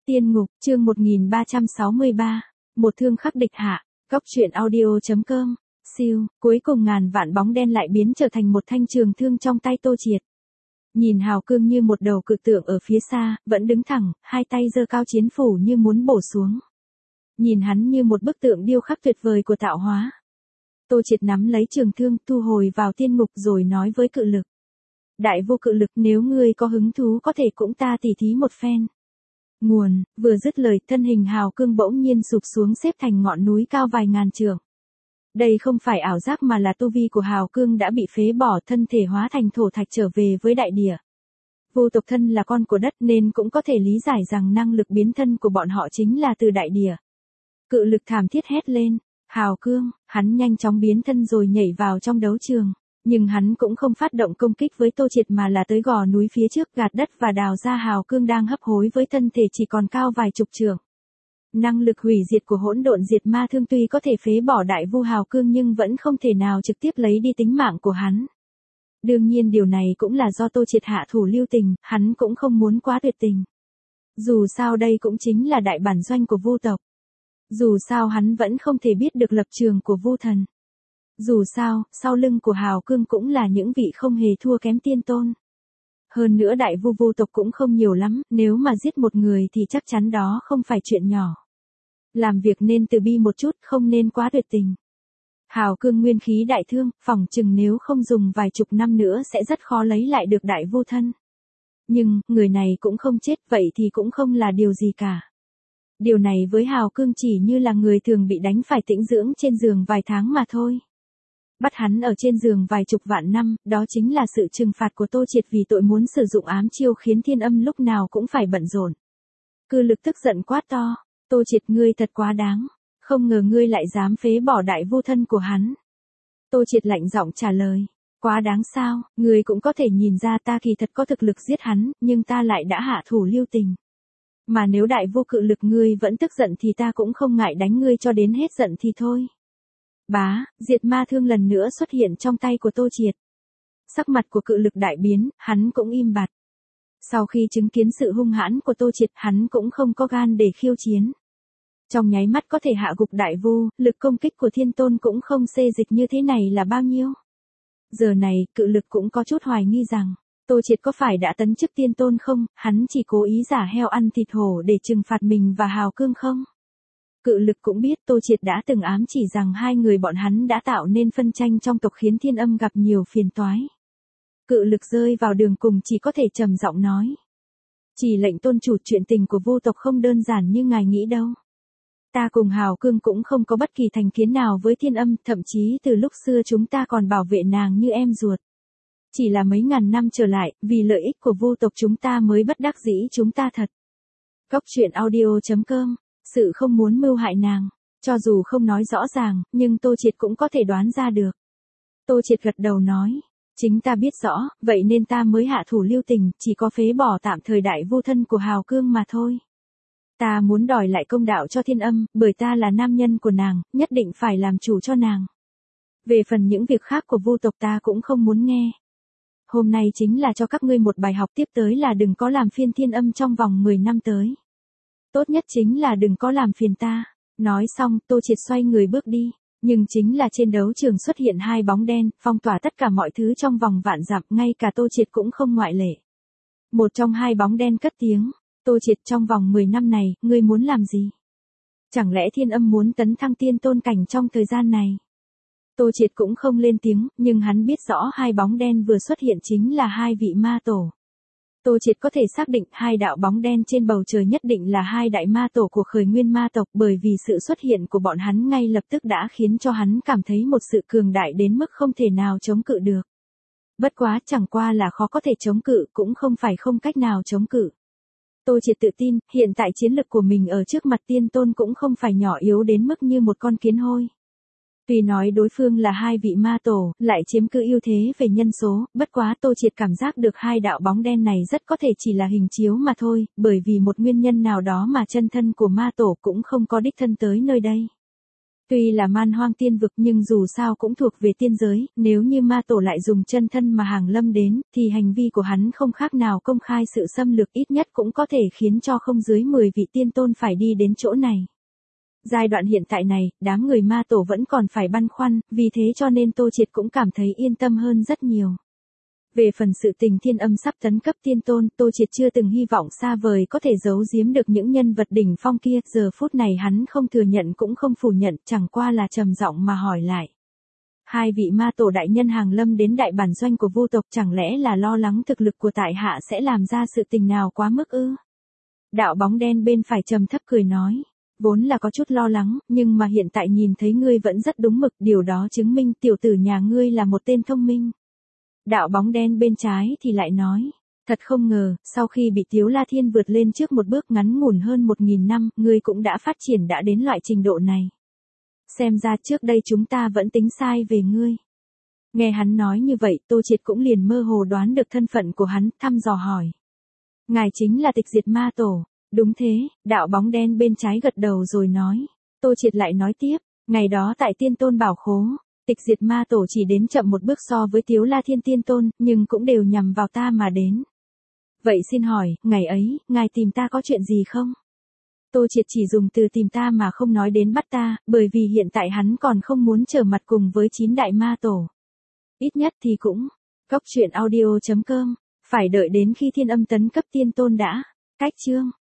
Tiên ngục, chương 1363, một thương khắc địch hạ, góc truyện audio.com, siêu, cuối cùng ngàn vạn bóng đen lại biến trở thành một thanh trường thương trong tay Tô Triệt. Nhìn hào cương như một đầu cự tượng ở phía xa, vẫn đứng thẳng, hai tay giơ cao chiến phủ như muốn bổ xuống. Nhìn hắn như một bức tượng điêu khắc tuyệt vời của tạo hóa. Tô Triệt nắm lấy trường thương thu hồi vào tiên ngục rồi nói với cự lực. Đại vô cự lực, nếu ngươi có hứng thú có thể cũng ta tỉ thí một phen. Nguồn, vừa dứt lời thân hình hào cương bỗng nhiên sụp xuống xếp thành ngọn núi cao vài ngàn trượng. Đây không phải ảo giác mà là tu vi của hào cương đã bị phế bỏ, thân thể hóa thành thổ thạch trở về với đại địa. Vô tộc thân là con của đất nên cũng có thể lý giải rằng năng lực biến thân của bọn họ chính là từ đại địa. Cự lực thảm thiết hét lên, hào cương, hắn nhanh chóng biến thân rồi nhảy vào trong đấu trường. Nhưng hắn cũng không phát động công kích với Tô Triệt mà là tới gò núi phía trước gạt đất và đào ra hào cương đang hấp hối với thân thể chỉ còn cao vài chục trượng. Năng lực hủy diệt của hỗn độn diệt ma thương tuy có thể phế bỏ đại vu hào cương nhưng vẫn không thể nào trực tiếp lấy đi tính mạng của hắn. Đương nhiên điều này cũng là do Tô Triệt hạ thủ lưu tình, hắn cũng không muốn quá tuyệt tình. Dù sao đây cũng chính là đại bản doanh của vu tộc. Dù sao hắn vẫn không thể biết được lập trường của vu thần. Dù sao, sau lưng của hào cương cũng là những vị không hề thua kém tiên tôn. Hơn nữa đại vu tộc cũng không nhiều lắm, nếu mà giết một người thì chắc chắn đó không phải chuyện nhỏ. Làm việc nên từ bi một chút, không nên quá tuyệt tình. Hào cương nguyên khí đại thương, phỏng chừng nếu không dùng vài chục năm nữa sẽ rất khó lấy lại được đại vu thân. Nhưng, người này cũng không chết, vậy thì cũng không là điều gì cả. Điều này với hào cương chỉ như là người thường bị đánh phải tĩnh dưỡng trên giường vài tháng mà thôi. Bắt hắn ở trên giường vài chục vạn năm, đó chính là sự trừng phạt của Tô Triệt vì tội muốn sử dụng ám chiêu khiến thiên âm lúc nào cũng phải bận rộn. Cự lực tức giận quát to, Tô Triệt ngươi thật quá đáng, không ngờ ngươi lại dám phế bỏ đại vô thân của hắn. Tô Triệt lạnh giọng trả lời, quá đáng sao, ngươi cũng có thể nhìn ra ta kỳ thật có thực lực giết hắn, nhưng ta lại đã hạ thủ lưu tình. Mà nếu đại vô cự lực ngươi vẫn tức giận thì ta cũng không ngại đánh ngươi cho đến hết giận thì thôi. Bá, diệt ma thương lần nữa xuất hiện trong tay của Tô Triệt. Sắc mặt của cự lực đại biến, hắn cũng im bặt. Sau khi chứng kiến sự hung hãn của Tô Triệt, hắn cũng không có gan để khiêu chiến. Trong nháy mắt có thể hạ gục đại vu, lực công kích của thiên tôn cũng không xê dịch như thế này là bao nhiêu. Giờ này, cự lực cũng có chút hoài nghi rằng, Tô Triệt có phải đã tấn chức tiên tôn không, hắn chỉ cố ý giả heo ăn thịt hổ để trừng phạt mình và hào cương không? Cự lực cũng biết Tô Triệt đã từng ám chỉ rằng hai người bọn hắn đã tạo nên phân tranh trong tộc khiến thiên âm gặp nhiều phiền toái. Cự lực rơi vào đường cùng chỉ có thể trầm giọng nói. Chỉ lệnh tôn chủ, chuyện tình của vô tộc không đơn giản như ngài nghĩ đâu. Ta cùng hào cương cũng không có bất kỳ thành kiến nào với thiên âm, thậm chí từ lúc xưa chúng ta còn bảo vệ nàng như em ruột. Chỉ là mấy ngàn năm trở lại, vì lợi ích của vô tộc chúng ta mới bất đắc dĩ chúng ta thật. Góc truyện audio.com, sự không muốn mưu hại nàng, cho dù không nói rõ ràng, nhưng Tô Triệt cũng có thể đoán ra được. Tô Triệt gật đầu nói, chính ta biết rõ, vậy nên ta mới hạ thủ lưu tình, chỉ có phế bỏ tạm thời đại vô thân của hào cương mà thôi. Ta muốn đòi lại công đạo cho thiên âm, bởi ta là nam nhân của nàng, nhất định phải làm chủ cho nàng. Về phần những việc khác của vu tộc ta cũng không muốn nghe. Hôm nay chính là cho các ngươi một bài học, tiếp tới là đừng có làm phiền thiên âm trong vòng 10 năm tới. Tốt nhất chính là đừng có làm phiền ta. Nói xong, Tô Triệt xoay người bước đi. Nhưng chính là trên đấu trường xuất hiện hai bóng đen, phong tỏa tất cả mọi thứ trong vòng vạn dặm, ngay cả Tô Triệt cũng không ngoại lệ. Một trong hai bóng đen cất tiếng, Tô Triệt, trong vòng 10 năm này, ngươi muốn làm gì? Chẳng lẽ thiên âm muốn tấn thăng tiên tôn cảnh trong thời gian này? Tô Triệt cũng không lên tiếng, nhưng hắn biết rõ hai bóng đen vừa xuất hiện chính là hai vị ma tổ. Tô Triệt có thể xác định hai đạo bóng đen trên bầu trời nhất định là hai đại ma tổ của khởi nguyên ma tộc, bởi vì sự xuất hiện của bọn hắn ngay lập tức đã khiến cho hắn cảm thấy một sự cường đại đến mức không thể nào chống cự được. Bất quá chẳng qua là khó có thể chống cự, cũng không phải không cách nào chống cự. Tô Triệt tự tin, hiện tại chiến lực của mình ở trước mặt tiên tôn cũng không phải nhỏ yếu đến mức như một con kiến hôi. Tuy nói đối phương là hai vị ma tổ, lại chiếm cứ ưu thế về nhân số, bất quá Tô Triệt cảm giác được hai đạo bóng đen này rất có thể chỉ là hình chiếu mà thôi, bởi vì một nguyên nhân nào đó mà chân thân của ma tổ cũng không có đích thân tới nơi đây. Tuy là man hoang tiên vực nhưng dù sao cũng thuộc về tiên giới, nếu như ma tổ lại dùng chân thân mà hàng lâm đến, thì hành vi của hắn không khác nào công khai sự xâm lược, ít nhất cũng có thể khiến cho không dưới 10 vị tiên tôn phải đi đến chỗ này. Giai đoạn hiện tại này, đám người ma tổ vẫn còn phải băn khoăn, vì thế cho nên Tô Triệt cũng cảm thấy yên tâm hơn rất nhiều. Về phần sự tình Thiên Âm sắp tấn cấp tiên tôn, Tô Triệt chưa từng hy vọng xa vời có thể giấu giếm được những nhân vật đỉnh phong kia, giờ phút này hắn không thừa nhận cũng không phủ nhận, chẳng qua là trầm giọng mà hỏi lại. Hai vị ma tổ đại nhân hàng lâm đến đại bản doanh của Vu tộc, chẳng lẽ là lo lắng thực lực của tại hạ sẽ làm ra sự tình nào quá mức ư? Đạo bóng đen bên phải trầm thấp cười nói. Vốn là có chút lo lắng, nhưng mà hiện tại nhìn thấy ngươi vẫn rất đúng mực, điều đó chứng minh tiểu tử nhà ngươi là một tên thông minh. Đạo bóng đen bên trái thì lại nói, thật không ngờ, sau khi bị Tiếu La Thiên vượt lên trước một bước ngắn ngủn hơn 1000 năm, ngươi cũng đã phát triển đã đến loại trình độ này. Xem ra trước đây chúng ta vẫn tính sai về ngươi. Nghe hắn nói như vậy, Tô Triệt cũng liền mơ hồ đoán được thân phận của hắn, thăm dò hỏi. Ngài chính là Tịch Diệt Ma Tổ. Đúng thế, đạo bóng đen bên trái gật đầu rồi nói. Tô Triệt lại nói tiếp, ngày đó tại Tiên Tôn Bảo Khố, Tịch Diệt Ma Tổ chỉ đến chậm một bước so với Tiếu La Thiên Tiên Tôn, nhưng cũng đều nhằm vào ta mà đến. Vậy xin hỏi, ngày ấy, ngài tìm ta có chuyện gì không? Tô Triệt chỉ dùng từ tìm ta mà không nói đến bắt ta, bởi vì hiện tại hắn còn không muốn trở mặt cùng với 9 đại ma tổ. Ít nhất thì cũng, Cốc truyện audio.com, phải đợi đến khi Thiên Âm tấn cấp tiên tôn đã. Cách chương